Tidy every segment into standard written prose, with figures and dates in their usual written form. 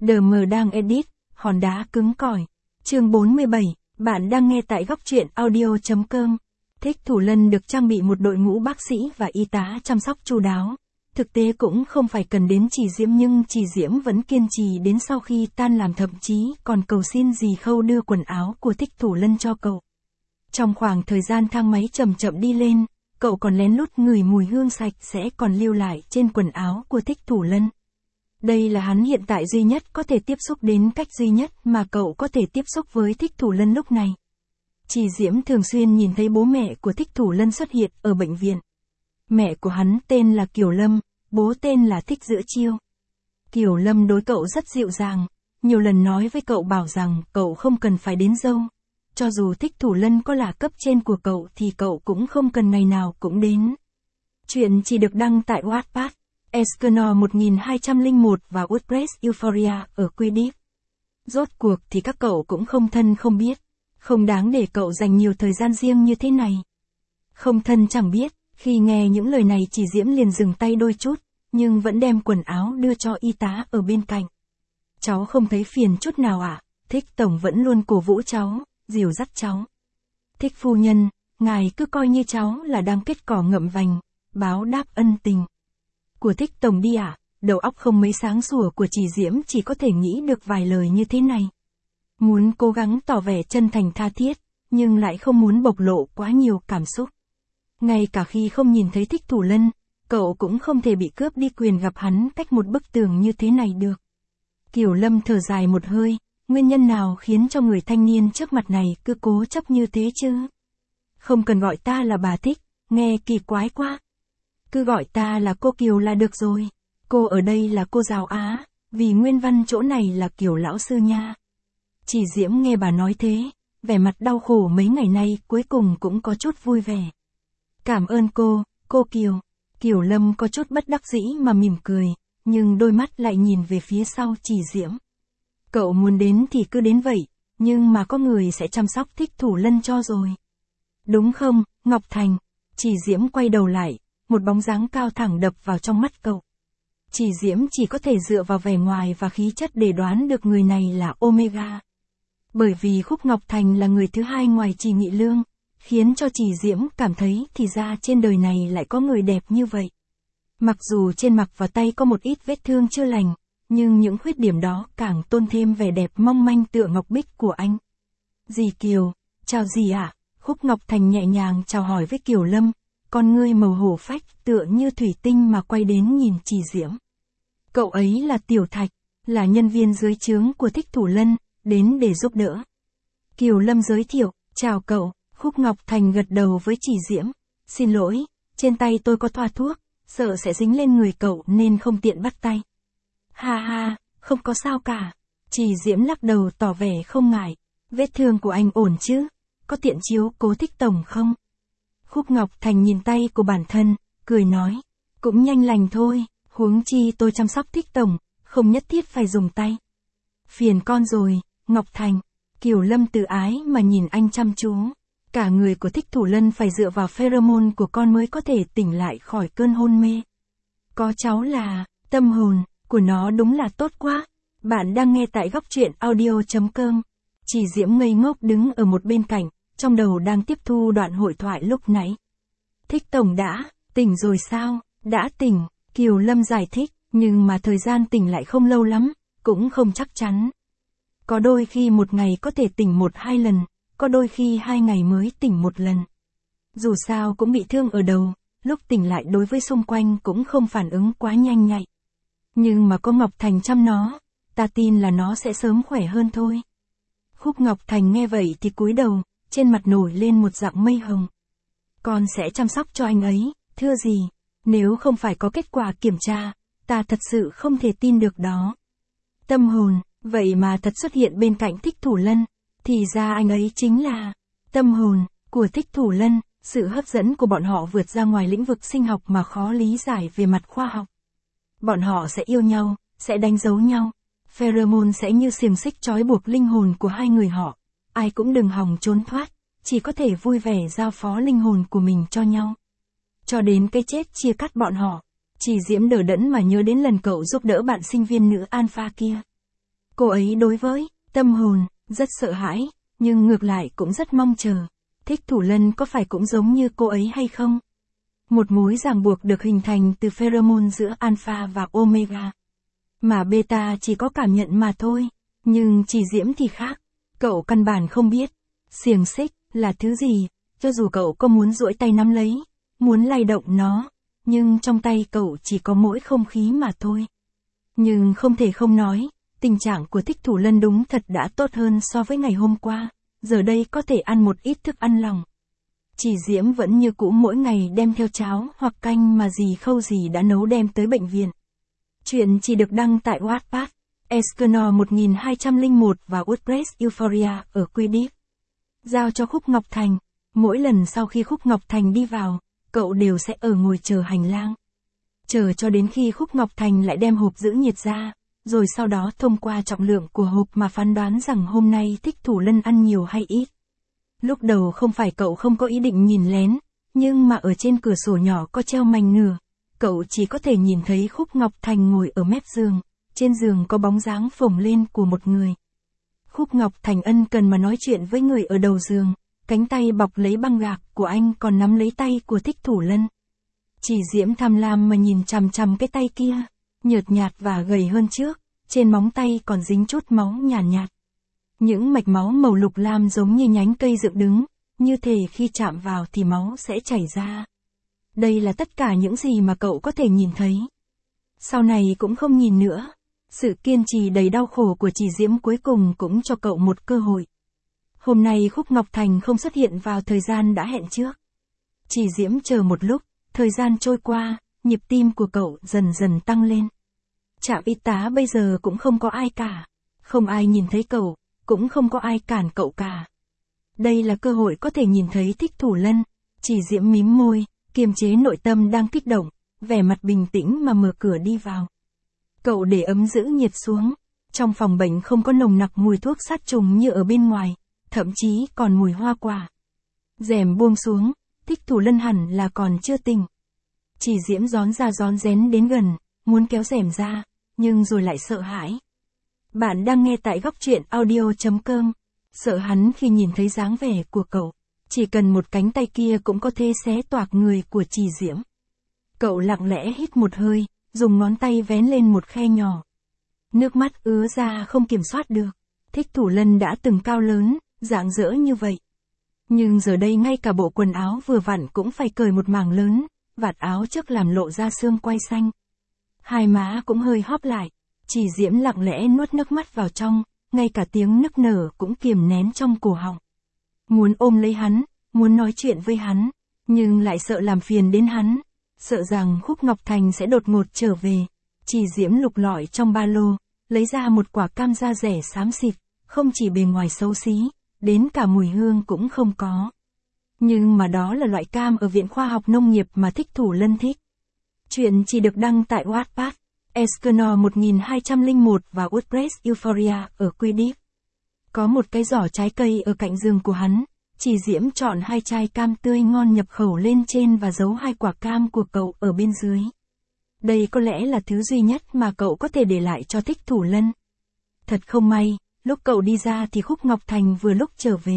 DM đang edit, hòn đá cứng cỏi. Chương 47, bạn đang nghe tại góc truyện audio.com. Thích Thủ Lân được trang bị một đội ngũ bác sĩ và y tá chăm sóc chu đáo. Thực tế cũng không phải cần đến Chỉ Diễm, nhưng Chỉ Diễm vẫn kiên trì đến sau khi tan làm, thậm chí còn cầu xin dì Khâu đưa quần áo của Thích Thủ Lân cho cậu. Trong khoảng thời gian thang máy chậm chậm đi lên, cậu còn lén lút ngửi mùi hương sạch sẽ còn lưu lại trên quần áo của Thích Thủ Lân. Đây là hắn hiện tại duy nhất có thể tiếp xúc, đến cách duy nhất mà cậu có thể tiếp xúc với Thích Thủ Lân lúc này. Chỉ Diễm thường xuyên nhìn thấy bố mẹ của Thích Thủ Lân xuất hiện ở bệnh viện. Mẹ của hắn tên là Kiều Lâm, bố tên là Thích Giữa Chiêu. Kiều Lâm đối cậu rất dịu dàng, nhiều lần nói với cậu bảo rằng cậu không cần phải đến dâu. Cho dù Thích Thủ Lân có là cấp trên của cậu thì cậu cũng không cần ngày nào cũng đến. Chuyện chỉ được đăng tại Wattpad, Escanor 1201 và WordPress Euphoria ở Quidditch. Rốt cuộc thì các cậu cũng không thân không biết, không đáng để cậu dành nhiều thời gian riêng như thế này. Không thân chẳng biết, khi nghe những lời này Chỉ Diễm liền dừng tay đôi chút, nhưng vẫn đem quần áo đưa cho y tá ở bên cạnh. Cháu không thấy phiền chút nào ạ? Thích Tổng vẫn luôn cổ vũ cháu, dìu dắt cháu. Thích phu nhân, ngài cứ coi như cháu là đang kết cỏ ngậm vành, báo đáp ân tình của Thích Tổng đi ạ. Đầu óc không mấy sáng sủa của Chỉ Diễm chỉ có thể nghĩ được vài lời như thế này. Muốn cố gắng tỏ vẻ chân thành tha thiết, nhưng lại không muốn bộc lộ quá nhiều cảm xúc. Ngay cả khi không nhìn thấy Thích Thủ Lân, cậu cũng không thể bị cướp đi quyền gặp hắn cách một bức tường như thế này được. Kiều Lâm thở dài một hơi, nguyên nhân nào khiến cho người thanh niên trước mặt này cứ cố chấp như thế chứ? Không cần gọi ta là bà Thích, nghe kỳ quái quá. Cứ gọi ta là cô Kiều là được rồi. Cô ở đây là cô giáo Á, vì nguyên văn chỗ này là Kiều lão sư nha. Chỉ Diễm nghe bà nói thế, vẻ mặt đau khổ mấy ngày nay cuối cùng cũng có chút vui vẻ. Cảm ơn cô Kiều. Kiều Lâm có chút bất đắc dĩ mà mỉm cười, nhưng đôi mắt lại nhìn về phía sau Chỉ Diễm. Cậu muốn đến thì cứ đến vậy, nhưng mà có người sẽ chăm sóc Thích Thủ Lân cho rồi. Đúng không, Ngọc Thành? Chỉ Diễm quay đầu lại, một bóng dáng cao thẳng đập vào trong mắt cậu. Chỉ Diễm chỉ có thể dựa vào vẻ ngoài và khí chất để đoán được người này là Omega. Bởi vì Khúc Ngọc Thành là người thứ hai ngoài Trì Nghị Lương, khiến cho Chỉ Diễm cảm thấy thì ra trên đời này lại có người đẹp như vậy. Mặc dù trên mặt và tay có một ít vết thương chưa lành, nhưng những khuyết điểm đó càng tôn thêm vẻ đẹp mong manh tựa ngọc bích của anh. Dì Kiều, chào dì ạ. Khúc Ngọc Thành nhẹ nhàng chào hỏi với Kiều Lâm, con ngươi màu hổ phách tựa như thủy tinh mà quay đến nhìn Chỉ Diễm. Cậu ấy là Tiểu Thạch, là nhân viên dưới trướng của Thích Thủ Lân, đến để giúp đỡ. Kiều Lâm giới thiệu, chào cậu. Khúc Ngọc Thành gật đầu với Chỉ Diễm. Xin lỗi, trên tay tôi có thoa thuốc, sợ sẽ dính lên người cậu nên không tiện bắt tay. Ha ha, không có sao cả. Chỉ Diễm lắc đầu tỏ vẻ không ngại. Vết thương của anh ổn chứ? Có tiện chiếu cố Thích Tổng không? Khúc Ngọc Thành nhìn tay của bản thân, cười nói. Cũng nhanh lành thôi, huống chi tôi chăm sóc Thích Tổng, không nhất thiết phải dùng tay. Phiền con rồi, Ngọc Thành. Kiều Lâm tự ái mà nhìn anh chăm chú. Cả người của Thích Thủ Lân phải dựa vào pheromone của con mới có thể tỉnh lại khỏi cơn hôn mê. Có cháu là, tâm hồn của nó đúng là tốt quá. Bạn đang nghe tại góc truyện audio.com. Chỉ Diễm ngây ngốc đứng ở một bên cạnh, trong đầu đang tiếp thu đoạn hội thoại lúc nãy. Thích Tổng đã tỉnh rồi sao? Đã tỉnh, Kiều Lâm giải thích, nhưng mà thời gian tỉnh lại không lâu lắm, cũng không chắc chắn. Có đôi khi một ngày có thể tỉnh 1-2 lần, có đôi khi 2 ngày mới tỉnh 1 lần. Dù sao cũng bị thương ở đầu, lúc tỉnh lại đối với xung quanh cũng không phản ứng quá nhanh nhạy. Nhưng mà có Ngọc Thành chăm nó, ta tin là nó sẽ sớm khỏe hơn thôi. Khúc Ngọc Thành nghe vậy thì cúi đầu, trên mặt nổi lên một dạng mây hồng. Con sẽ chăm sóc cho anh ấy, thưa gì, nếu không phải có kết quả kiểm tra, ta thật sự không thể tin được đó. Tâm hồn, vậy mà thật xuất hiện bên cạnh Thích Thủ Lân, thì ra anh ấy chính là tâm hồn của Thích Thủ Lân. Sự hấp dẫn của bọn họ vượt ra ngoài lĩnh vực sinh học mà khó lý giải về mặt khoa học. Bọn họ sẽ yêu nhau, sẽ đánh dấu nhau. Pheromone sẽ như xiềng xích trói buộc linh hồn của hai người họ. Ai cũng đừng hòng trốn thoát, chỉ có thể vui vẻ giao phó linh hồn của mình cho nhau. Cho đến cái chết chia cắt bọn họ. Chỉ Diễm đờ đẫn mà nhớ đến lần cậu giúp đỡ bạn sinh viên nữ Alpha kia. Cô ấy đối với tâm hồn rất sợ hãi, nhưng ngược lại cũng rất mong chờ. Thích Thủ Lân có phải cũng giống như cô ấy hay không? Một mối ràng buộc được hình thành từ pheromone giữa alpha và omega. Mà beta chỉ có cảm nhận mà thôi. Nhưng Chỉ Diễm thì khác. Cậu căn bản không biết xiềng xích là thứ gì, cho dù cậu có muốn duỗi tay nắm lấy, muốn lay động nó, nhưng trong tay cậu chỉ có mỗi không khí mà thôi. Nhưng không thể không nói, tình trạng của Thích Thủ Lân đúng thật đã tốt hơn so với ngày hôm qua, giờ đây có thể ăn một ít thức ăn lỏng. Chỉ Diễm vẫn như cũ mỗi ngày đem theo cháo hoặc canh mà dì Khâu dì đã nấu đem tới bệnh viện. Chuyện chỉ được đăng tại Wattpad, Escanor 1201 và WordPress Euphoria ở Quidditch. Giao cho Khúc Ngọc Thành. Mỗi lần sau khi Khúc Ngọc Thành đi vào, cậu đều sẽ ở ngồi chờ hành lang. Chờ cho đến khi Khúc Ngọc Thành lại đem hộp giữ nhiệt ra, rồi sau đó thông qua trọng lượng của hộp mà phán đoán rằng hôm nay Thích Thủ Lân ăn nhiều hay ít. Lúc đầu không phải cậu không có ý định nhìn lén, nhưng mà ở trên cửa sổ nhỏ có treo mành nửa, cậu chỉ có thể nhìn thấy Khúc Ngọc Thành ngồi ở mép giường, trên giường có bóng dáng phồng lên của một người. Khúc Ngọc Thành ân cần mà nói chuyện với người ở đầu giường, cánh tay bọc lấy băng gạc của anh còn nắm lấy tay của Thích Thủ Lân. Chỉ Diễm tham lam mà nhìn chằm chằm cái tay kia, nhợt nhạt và gầy hơn trước, trên móng tay còn dính chút máu nhàn nhạt. Những mạch máu màu lục lam giống như nhánh cây dựng đứng, như thể khi chạm vào thì máu sẽ chảy ra. Đây là tất cả những gì mà cậu có thể nhìn thấy. Sau này cũng không nhìn nữa. Sự kiên trì đầy đau khổ của Chỉ Diễm cuối cùng cũng cho cậu một cơ hội. Hôm nay Khúc Ngọc Thành không xuất hiện vào thời gian đã hẹn trước. Chỉ Diễm chờ một lúc, thời gian trôi qua, nhịp tim của cậu dần dần tăng lên. Trạm y tá bây giờ cũng không có ai cả. Không ai nhìn thấy cậu, cũng không có ai cản cậu cả. Đây là cơ hội có thể nhìn thấy Thích Thủ Lân. Chỉ Diễm mím môi, kiềm chế nội tâm đang kích động, vẻ mặt bình tĩnh mà mở cửa đi vào. Cậu để ấm giữ nhiệt xuống. Trong phòng bệnh không có nồng nặc mùi thuốc sát trùng như ở bên ngoài, thậm chí còn mùi hoa quả. Rèm buông xuống, Thích Thủ Lân hẳn là còn chưa tỉnh. Chỉ Diễm rón ra rón rén đến gần, muốn kéo rèm ra, nhưng rồi lại sợ hãi. Bạn đang nghe tại góc truyện audio.com. Sợ hắn khi nhìn thấy dáng vẻ của cậu. Chỉ cần một cánh tay kia cũng có thể xé toạc người của Chỉ Diễm. Cậu lặng lẽ hít một hơi, dùng ngón tay vén lên một khe nhỏ. Nước mắt ứa ra không kiểm soát được. Thích Thủ Lân đã từng cao lớn, rạng rỡ như vậy. Nhưng giờ đây ngay cả bộ quần áo vừa vặn cũng phải cởi một mảng lớn, vạt áo trước làm lộ ra xương quai xanh. Hai má cũng hơi hóp lại. Chỉ Diễm lặng lẽ nuốt nước mắt vào trong, ngay cả tiếng nức nở cũng kiềm nén trong cổ họng. Muốn ôm lấy hắn, muốn nói chuyện với hắn, nhưng lại sợ làm phiền đến hắn, sợ rằng Khúc Ngọc Thành sẽ đột ngột trở về. Chỉ Diễm lục lọi trong ba lô, lấy ra một quả cam da rẻ xám xịt, không chỉ bề ngoài xấu xí, đến cả mùi hương cũng không có. Nhưng mà đó là loại cam ở Viện Khoa học Nông nghiệp mà Thích Thủ Lân thích. Chuyện chỉ được đăng tại Wattpad, Escanor 1201 và WordPress Euphoria ở Quidditch. Có một cái giỏ trái cây ở cạnh giường của hắn, Chỉ Diễm chọn 2 chai cam tươi ngon nhập khẩu lên trên và giấu 2 quả cam của cậu ở bên dưới. Đây có lẽ là thứ duy nhất mà cậu có thể để lại cho Thích Thủ Lân. Thật không may, lúc cậu đi ra thì Khúc Ngọc Thành vừa lúc trở về.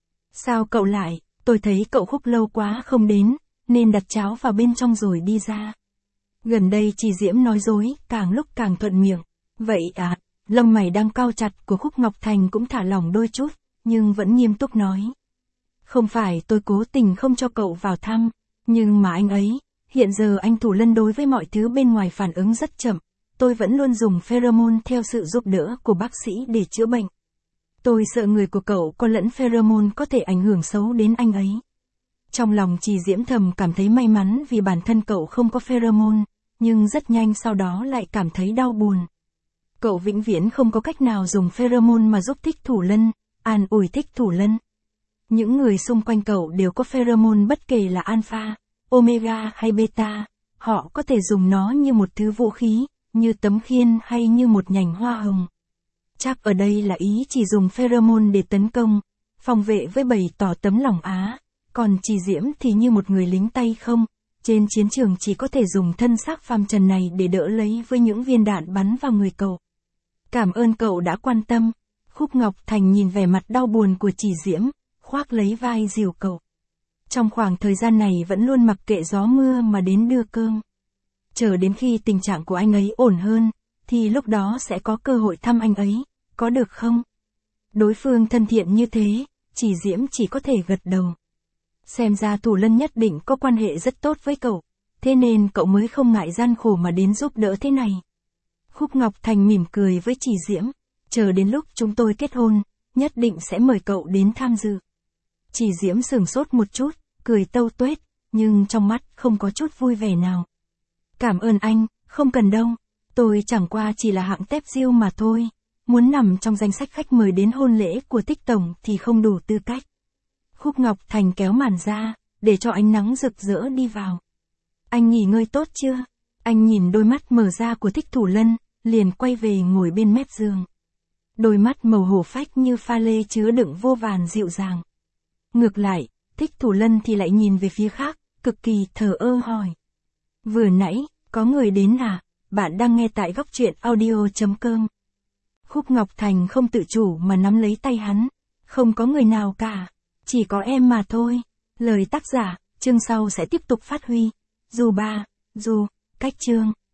Sao cậu lại, tôi thấy cậu Khúc lâu quá không đến, nên đặt cháo vào bên trong rồi đi ra. Gần đây Chỉ Diễm nói dối, càng lúc càng thuận miệng. Vậy à, lông mày đang cau chặt của Khúc Ngọc Thành cũng thả lỏng đôi chút, nhưng vẫn nghiêm túc nói. Không phải tôi cố tình không cho cậu vào thăm, nhưng mà anh ấy, hiện giờ anh Thủ Lân đối với mọi thứ bên ngoài phản ứng rất chậm, tôi vẫn luôn dùng pheromone theo sự giúp đỡ của bác sĩ để chữa bệnh. Tôi sợ người của cậu có lẫn pheromone có thể ảnh hưởng xấu đến anh ấy. Trong lòng Chỉ Diễm thầm cảm thấy may mắn vì bản thân cậu không có pheromone, nhưng rất nhanh sau đó lại cảm thấy đau buồn. Cậu vĩnh viễn không có cách nào dùng pheromone mà giúp Thích Thủ Lân, an ủi Thích Thủ Lân. Những người xung quanh cậu đều có pheromone bất kể là alpha, omega hay beta, họ có thể dùng nó như một thứ vũ khí, như tấm khiên hay như một nhành hoa hồng. Chắc ở đây là ý chỉ dùng pheromone để tấn công, phòng vệ với bày tỏ tấm lòng Á, còn Chỉ Diễm thì như một người lính tay không, trên chiến trường chỉ có thể dùng thân xác phàm trần này để đỡ lấy với những viên đạn bắn vào người cậu. Cảm ơn cậu đã quan tâm. Khúc Ngọc Thành nhìn vẻ mặt đau buồn của Chỉ Diễm, khoác lấy vai dìu cậu. Trong khoảng thời gian này vẫn luôn mặc kệ gió mưa mà đến đưa cơm. Chờ đến khi tình trạng của anh ấy ổn hơn, thì lúc đó sẽ có cơ hội thăm anh ấy, có được không? Đối phương thân thiện như thế, Chỉ Diễm chỉ có thể gật đầu. Xem ra Thủ Lân nhất định có quan hệ rất tốt với cậu, thế nên cậu mới không ngại gian khổ mà đến giúp đỡ thế này. Khúc Ngọc Thành mỉm cười với Chỉ Diễm, chờ đến lúc chúng tôi kết hôn, nhất định sẽ mời cậu đến tham dự. Chỉ Diễm sửng sốt một chút, cười tâu tuét, nhưng trong mắt không có chút vui vẻ nào. Cảm ơn anh, không cần đâu, tôi chẳng qua chỉ là hạng tép diêu mà thôi, muốn nằm trong danh sách khách mời đến hôn lễ của Tích Tổng thì không đủ tư cách. Khúc Ngọc Thành kéo màn ra, để cho ánh nắng rực rỡ đi vào. Anh nghỉ ngơi tốt chưa? Anh nhìn đôi mắt mở ra của Thích Thủ Lân, liền quay về ngồi bên mép giường. Đôi mắt màu hổ phách như pha lê chứa đựng vô vàn dịu dàng. Ngược lại, Thích Thủ Lân thì lại nhìn về phía khác, cực kỳ thờ ơ hỏi. Vừa nãy, có người đến à? Bạn đang nghe tại góc truyện audio.com. Khúc Ngọc Thành không tự chủ mà nắm lấy tay hắn. Không có người nào cả, chỉ có em mà thôi. Lời tác giả, chương sau sẽ tiếp tục phát huy. Dù cách chương.